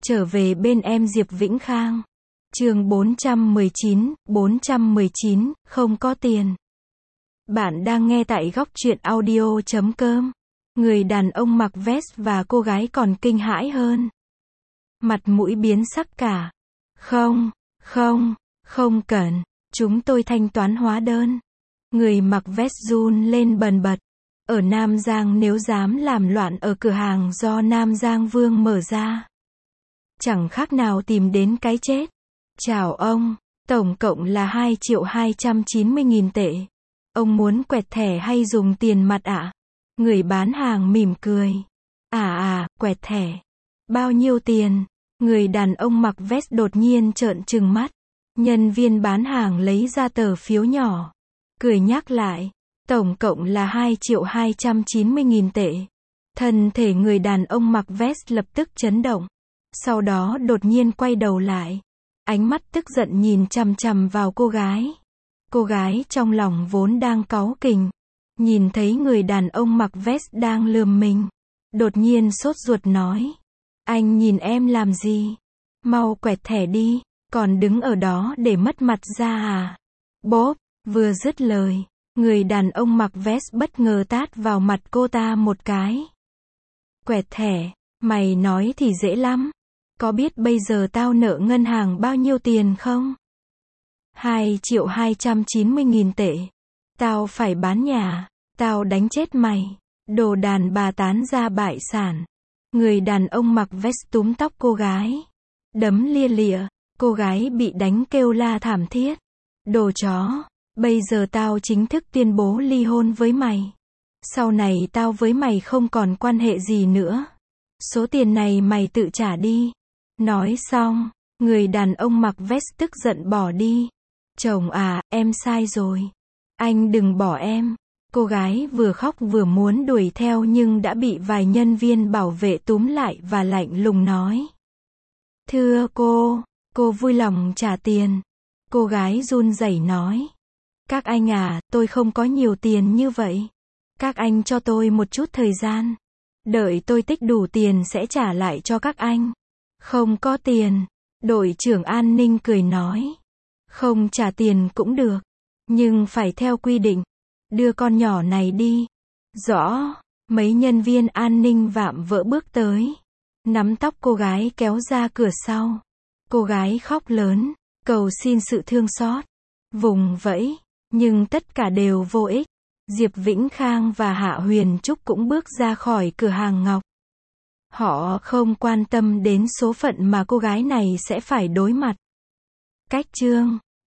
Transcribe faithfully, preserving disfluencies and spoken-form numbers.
Trở về bên em Diệp Vĩnh Khang. Chương bốn trăm mười chín, bốn trăm mười chín, không có tiền. Bạn đang nghe tại góc truyện audio chấm com. Người đàn ông mặc vest và cô gái còn kinh hãi hơn. Mặt mũi biến sắc cả. Không, không, không cần, chúng tôi thanh toán hóa đơn. Người mặc vest run lên bần bật. Ở Nam Giang nếu dám làm loạn ở cửa hàng do Nam Giang Vương mở ra, chẳng khác nào tìm đến cái chết. Chào ông, tổng cộng là hai triệu hai trăm chín mươi nghìn tệ. Ông muốn quẹt thẻ hay dùng tiền mặt ạ? Người bán hàng mỉm cười. À à, quẹt thẻ. Bao nhiêu tiền? Người đàn ông mặc vest đột nhiên trợn trừng mắt. Nhân viên bán hàng lấy ra tờ phiếu nhỏ, cười nhắc lại. Tổng cộng là hai triệu hai trăm chín mươi nghìn tệ. Thân thể người đàn ông mặc vest lập tức chấn động. Sau đó đột nhiên quay đầu lại. Ánh mắt tức giận nhìn chằm chằm vào cô gái. Cô gái trong lòng vốn đang cáu kỉnh. Nhìn thấy người đàn ông mặc vest đang lườm mình. Đột nhiên sốt ruột nói. Anh nhìn em làm gì? Mau quẹt thẻ đi, còn đứng ở đó để mất mặt ra à? Bốp, vừa dứt lời, người đàn ông mặc vest bất ngờ tát vào mặt cô ta một cái. Quẹt thẻ, mày nói thì dễ lắm. Có biết bây giờ tao nợ ngân hàng bao nhiêu tiền không? hai triệu hai trăm chín mươi nghìn tệ. Tao phải bán nhà, tao đánh chết mày. Đồ đàn bà tán ra bại sản. Người đàn ông mặc vest túm tóc cô gái, đấm lia lịa. Cô gái bị đánh kêu la thảm thiết. Đồ chó, bây giờ tao chính thức tuyên bố ly hôn với mày. Sau này tao với mày không còn quan hệ gì nữa. Số tiền này mày tự trả đi. Nói xong, người đàn ông mặc vest tức giận bỏ đi. Chồng à, em sai rồi. Anh đừng bỏ em. Cô gái vừa khóc vừa muốn đuổi theo nhưng đã bị vài nhân viên bảo vệ túm lại và lạnh lùng nói. Thưa cô, cô vui lòng trả tiền. Cô gái run rẩy nói. Các anh à, tôi không có nhiều tiền như vậy. Các anh cho tôi một chút thời gian. Đợi tôi tích đủ tiền sẽ trả lại cho các anh. Không có tiền. Đội trưởng an ninh cười nói. Không trả tiền cũng được. Nhưng phải theo quy định. Đưa con nhỏ này đi. Rõ. Mấy nhân viên an ninh vạm vỡ bước tới. Nắm tóc cô gái kéo ra cửa sau. Cô gái khóc lớn. Cầu xin sự thương xót. Vùng vẫy. Nhưng tất cả đều vô ích. Diệp Vĩnh Khang và Hạ Huyền Trúc cũng bước ra khỏi cửa hàng ngọc. Họ không quan tâm đến số phận mà cô gái này sẽ phải đối mặt. Cách chương